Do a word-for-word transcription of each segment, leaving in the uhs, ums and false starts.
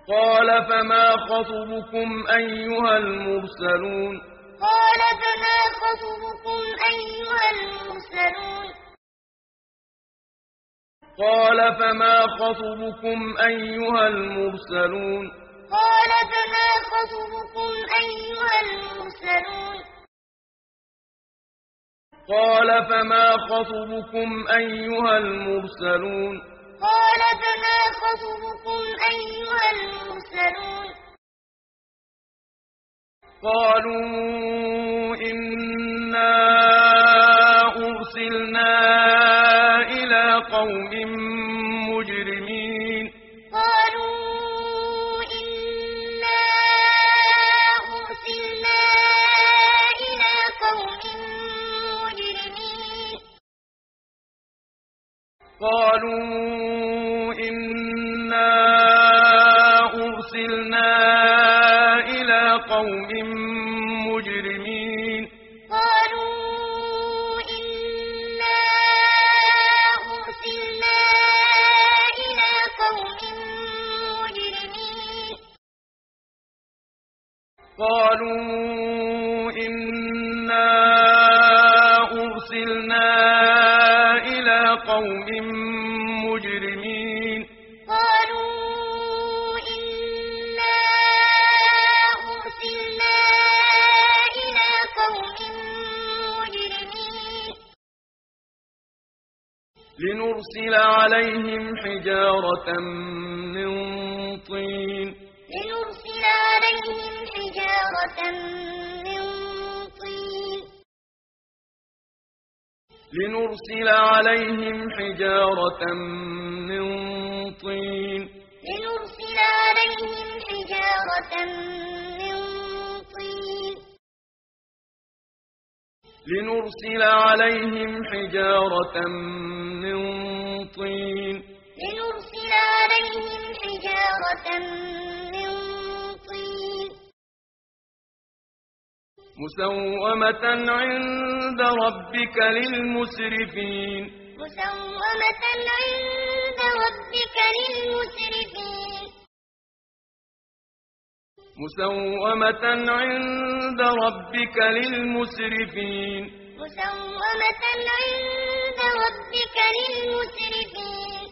قال فما خطبكم أيها المرسلون قال فما خطبكم أيها المرسلون قال فما خطبكم أيها المرسلون قال فما خطبكم أيها المرسلون قال فما خطبكم أيها المرسلون قال فما خطبكم أيها المرسلون قالوا إنا أرسلنا إلى قوم مجرمين قالوا إنا أرسلنا إلى قوم مجرمين قالوا إنا أرسلنا إلى قوم مجرمين قالوا إنا أرسلنا إلى قوم مجرمين قالوا إنا أرسلنا إلى قوم مجرمين قالوا إنا أرسلنا إلى قوم مجرمين لنرسل عليهم حجارة من طين لنرسل عليهم حجارة من طين لنرسل عليهم حجارة من طين لنرسل عليهم حجارة من طين لنرسل عليهم حجارة من طين لنرسل عليهم حجارة من طين مسومة عند ربك للمسرفين مسومة عند ربك للمسرفين مسومة عند ربك للمسرفين مسومة عند ربك للمسرفين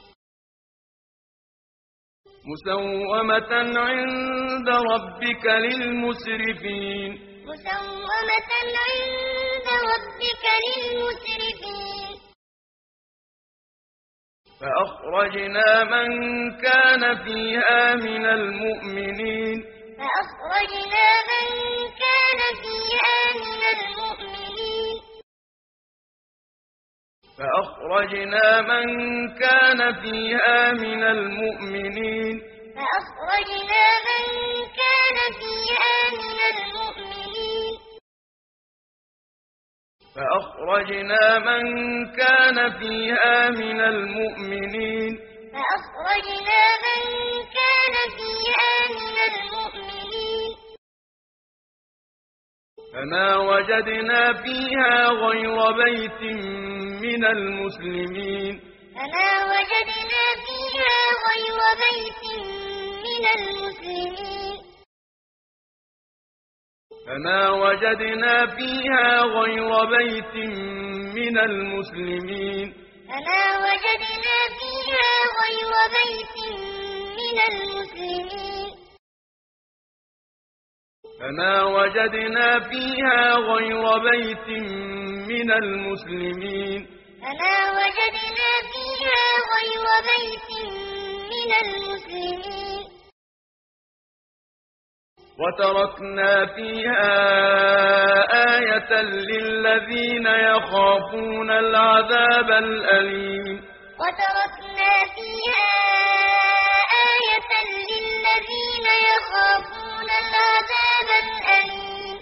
مسومة عند ربك للمسرفين مسومة عند ربك للمسرفين فأخرجنا من كان فيها من المؤمنين فأخرجنا من كان فيها من المؤمنين فأخرجنا من كان فيها من المؤمنين فأخرجنا من كان فيها من المؤمنين فأخرجنا من كان فيها من المؤمنين فأخرجنا من كان فيها من المؤمنين فما وجدنا فيها غير بيت من المسلمين فما وجدنا فيها غير بيت من المسلمين فما وجدنا فيها غير بيت من المسلمين فما وجدنا فيها غير بيت من المسلمين فما وجدنا فيها غير بيت من المسلمين فما وجدنا فيها غير بيت من المسلمين وتركنا فيها آية للذين يخافون العذاب الأليم وتركنا فيها آية للذين يخافون العذاب الأليم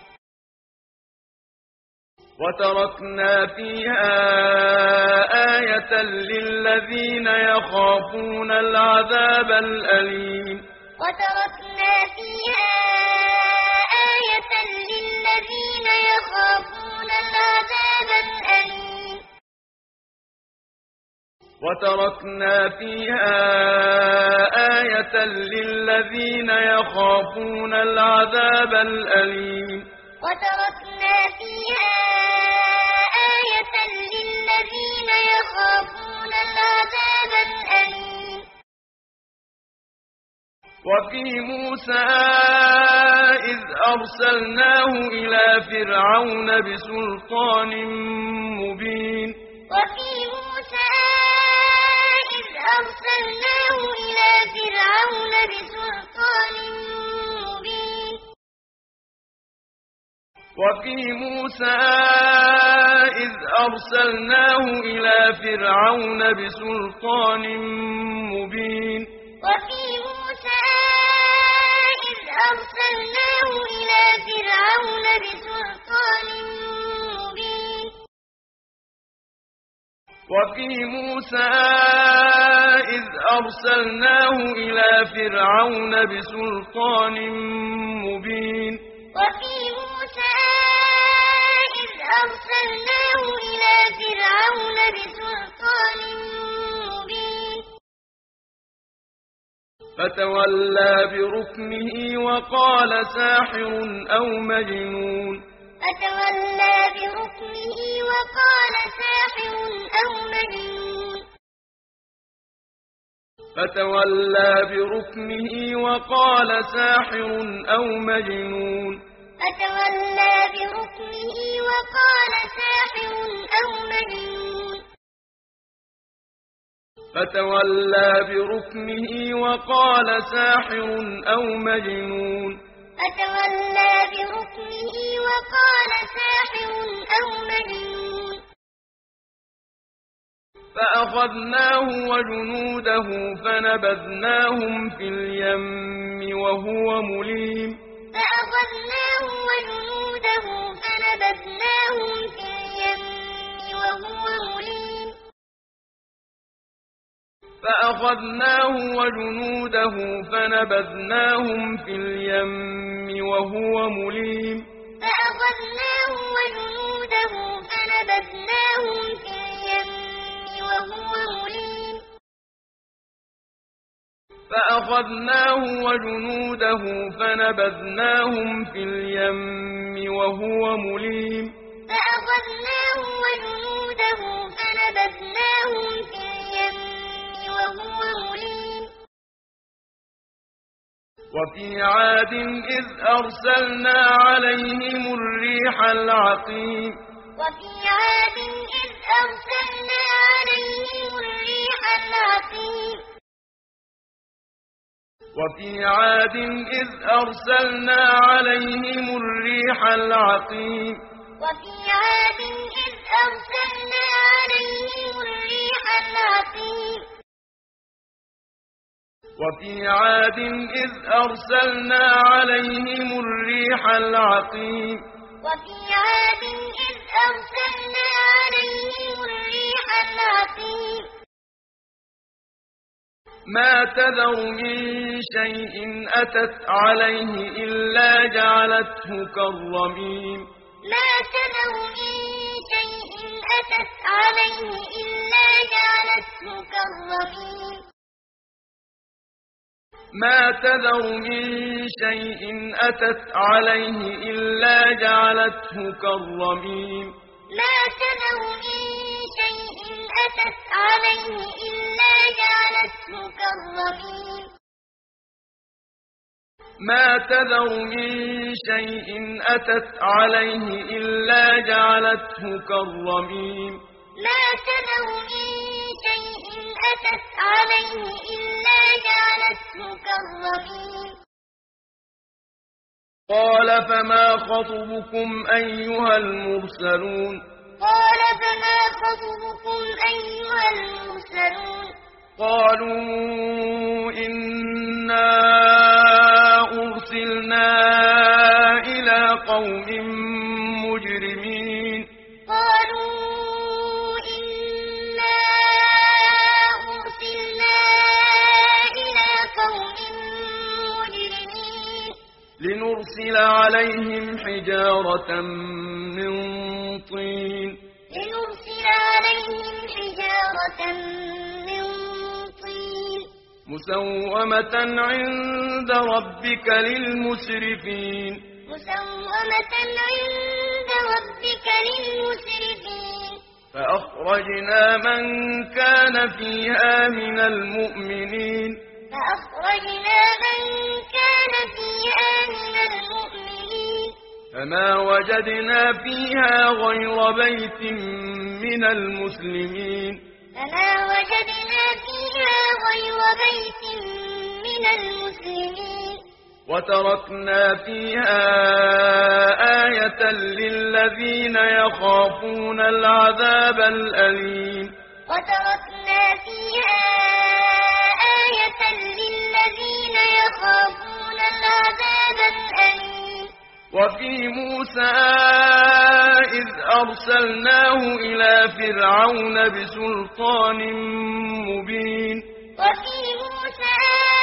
وتركنا فيها آية للذين يخافون العذاب الأليم وتركنا فيها آية للذين يخافون العذاب الأليم وتركنا فيها آية للذين يخافون العذاب الأليم وتركنا فيها آية للذين يخافون العذاب الأليم وفي موسى إذ أرسلناه إلى فرعون بسلطان مبين وفي موسى إذ أرسلناه إلى فرعون بسلطان مبين وفي موسى إذ أرسلناه إلى فرعون بسلطان مبين وفي موسى إذ أرسلناه إلى فرعون بسلطان مبين وفي موسى إذ أرسلناه إلى فرعون بسلطان مبين وفي موسى إذ أرسلناه إلى فرعون بسلطان مبين فتولى بركنه وقال ساحر أو مجنون فتولى بركنه وقال ساحر أو مجنون فتولى بركنه وقال ساحر أو مجنون فتولى بركنه وقال ساحر أو مجنون فتولى بركنه وقال ساحر أو مجنون فتولى بركنه وقال ساحر أو مجنون فأخذناه وجنوده فنبذناهم في اليم وهو مليم فأخذناه وجنوده فنبذناهم في اليم وهو مليم فأخذناه وجنوده فنبذناهم في اليم وهو مليم فأخذناه وجنوده فنبذناهم في اليم وهو مليم فأخذناه وجنوده فنبذناهم في اليم وهو مليم فأخذناه وجنوده فنبذناهم في اليم وهو مليم وفي عاد إذ أرسلنا عليهم الريح العقيم وفي عاد إذ أرسلنا عليهم الريح العقيم وفي عاد إذ أرسلنا عليهم الريح العقيم وفي عاد إذ أرسلنا عليهم الريح العقيم وفي عاد إذ أرسلنا عليهم الريح العقيم وفي عاد إذ أرسلنا عليهم الريح العقيم ما تذر من شيء أتت عليه إلا جعلته كالرميم ما تذر من شيء أتت عليه إلا جعلته كالرميم ما تذر من شيء أتت عليه إلا جعلته كالرميم ما تذر من شيء أتت عليه إلا جعلته كالرميم ما تذر من شيء أتت عليه إلا جعلته كالرميم ما تذر من شيء أتت عليه إلا جعلته كالرميم قال فما خطبكم أيها المرسلون قال فما خطبكم أيها المرسلون قالوا إنا أرسلنا إلى قوم مجرمين قالوا إنا أرسلنا إلى قوم مجرمين لنرسل عليهم حجارة من طين لنرسل عليهم حجارة من مسومة عند ربك للمسرفين مسومة عند ربك للمسرفين فأخرجنا من كان فيها من المؤمنين فأخرجنا من كان فيها من المؤمنين فما وجدنا فيها غير بيت من المسلمين فما وجدنا فيها غير بيت من المسلمين وتركنا فيها آية للذين يخافون العذاب الأليم وتركنا فيها آية للذين يخافون العذاب الأليم وفي موسى إذ أرسلناه إلى فرعون بسلطان مبين وفي موسى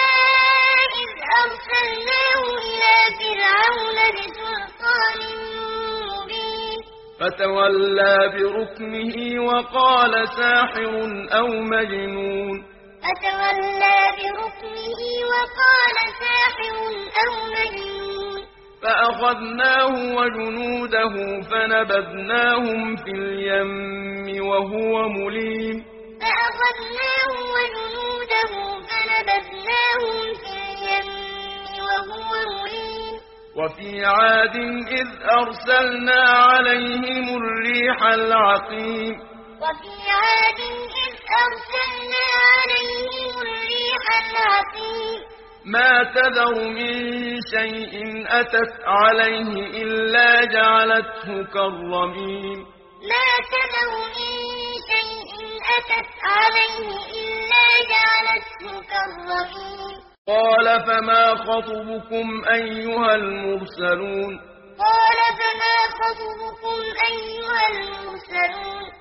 إذ أرسلناه إلى فرعون بسلطان مبين فتولى بركنه وقال ساحر أو مجنون فتولى بركنه وقال ساحر أو مجنون فأخذناه وجنوده فنبذناهم في اليم وهو مليم فأخذناه وجنوده فنبذناهم في اليم وهو مليم وفي عاد إذ أرسلنا عليهم الريح العقيم وفي عاد إذ أرسلنا عليهم الريح العقيم ما تذر من شيء أتت عليه إلا جعلته كالرميم ما تذر من شيء أتت عليه إلا جعلته كالرميم قال فما خطبكم أيها المرسلون قال فما خطبكم أيها المرسلون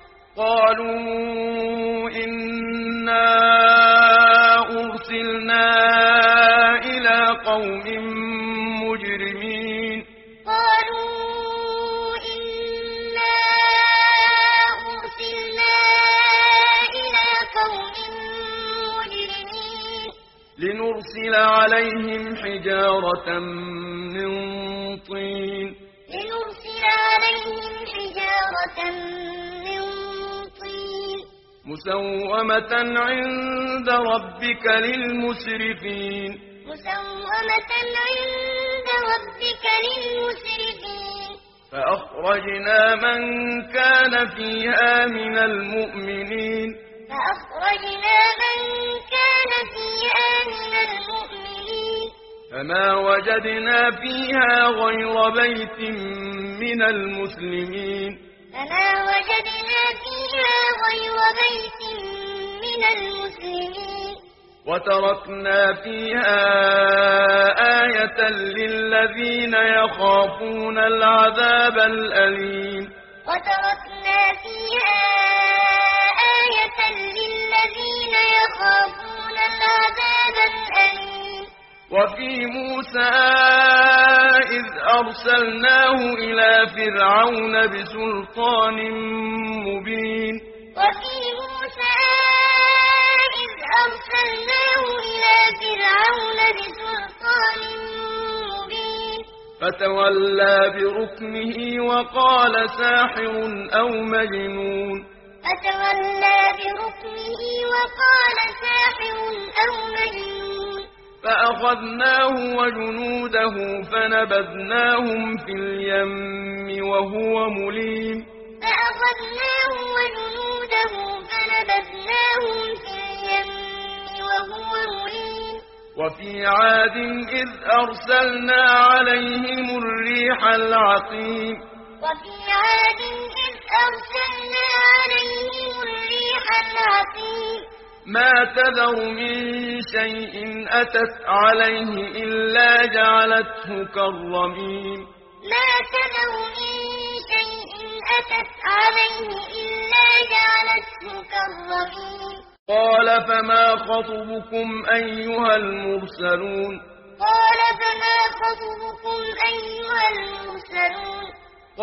قالوا إنا أرسلنا إلى قوم مجرمين قالوا إنا أرسلنا إلى قوم مجرمين لنرسل عليهم حجارة من طين لنرسل عليهم حجارة من طين مسومة عند ربك للمسرفين مسومة عند ربك للمسرفين فأخرجنا من كان فيها من المؤمنين فأخرجنا من كان فيها من المؤمنين فما وجدنا فيها غير بيت من المسلمين فما وجدنا فيها غير بيت من المسلمين وتركنا فيها آية للذين يخافون العذاب الأليم وتركنا فيها آية للذين يخافون العذاب الأليم وفي موسى إذ أرسلناه إلى فرعون بسلطان مبين وفي موسى إذ أرسلناه إلى فرعون بسلطان مبين فتولى بركنه وقال ساحر أو مجنون فتولى بركنه وقال ساحر أو مجنون فأخذناه وجنوده فنبذناهم في اليم وهو مليم فأخذناه وجنوده فنبذناهم في اليم وهو مليم وفي عاد إذ أرسلنا عليهم الريح العقيم وفي عاد إذ أرسلنا عليهم الريح العقيم ما تذر من شيء أتت عليه إلا جعلته كالرميم ما تذر من شيء أتت عليه إلا جعلته كالرميم قال فما خطبكم أيها المرسلون قال فما خطبكم أيها المرسلون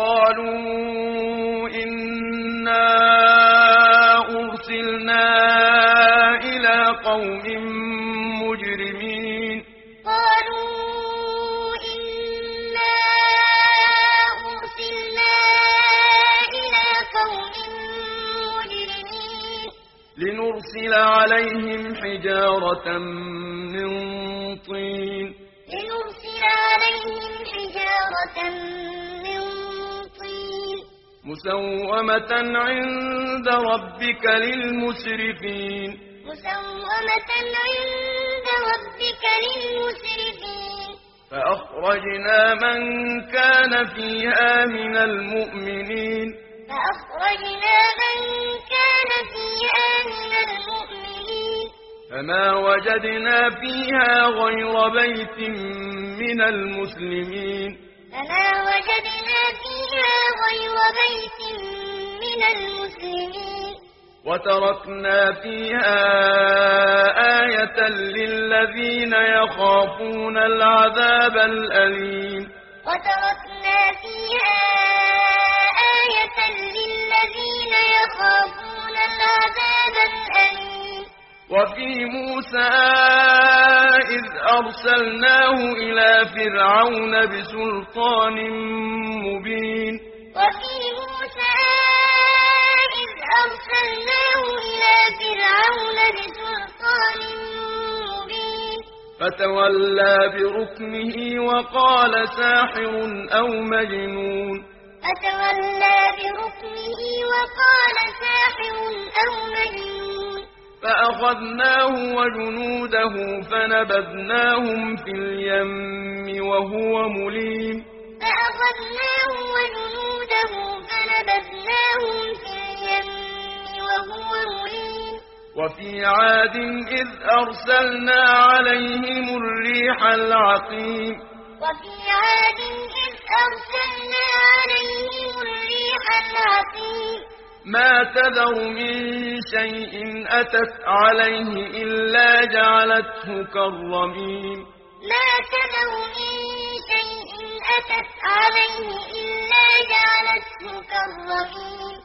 قالوا إنا أرسلنا إلى قوم حجارة من طين لنرسل عليهم حجارة من طين مسومة عند ربك للمسرفين مسومة عند ربك للمسرفين فأخرجنا من كان فيها من المؤمنين فأخرجنا من كان فيها من المؤمنين فما وجدنا فيها غير بيت من المسلمين فما وجدنا فيها غير بيت من المسلمين وتركنا فيها آية للذين يخافون العذاب الأليم وتركنا فيها آية للذين يخافون العذاب الأليم وفي موسى إذ أرسلناه إلى فرعون بسلطان مبين وفي موسى إذ أرسلناه إلى فرعون بسلطان مبين فتولى بركنه وقال ساحر أو مجنون فتولى بركنه وقال ساحر أو مجنون فأخذناه وجنوده فنبذناهم في اليم وهو مليم فأخذناه وجنوده فنبذناهم في اليم وهو مليم وفي عاد إذ أرسلنا عليهم الريح العقيم وفي عاد إذ أرسلنا عليهم الريح العقيم ما تذر من شيء أتت عليه إلا جعلته كالرميم ما تذر من شيء أتت عليه إلا جعلته كالرميم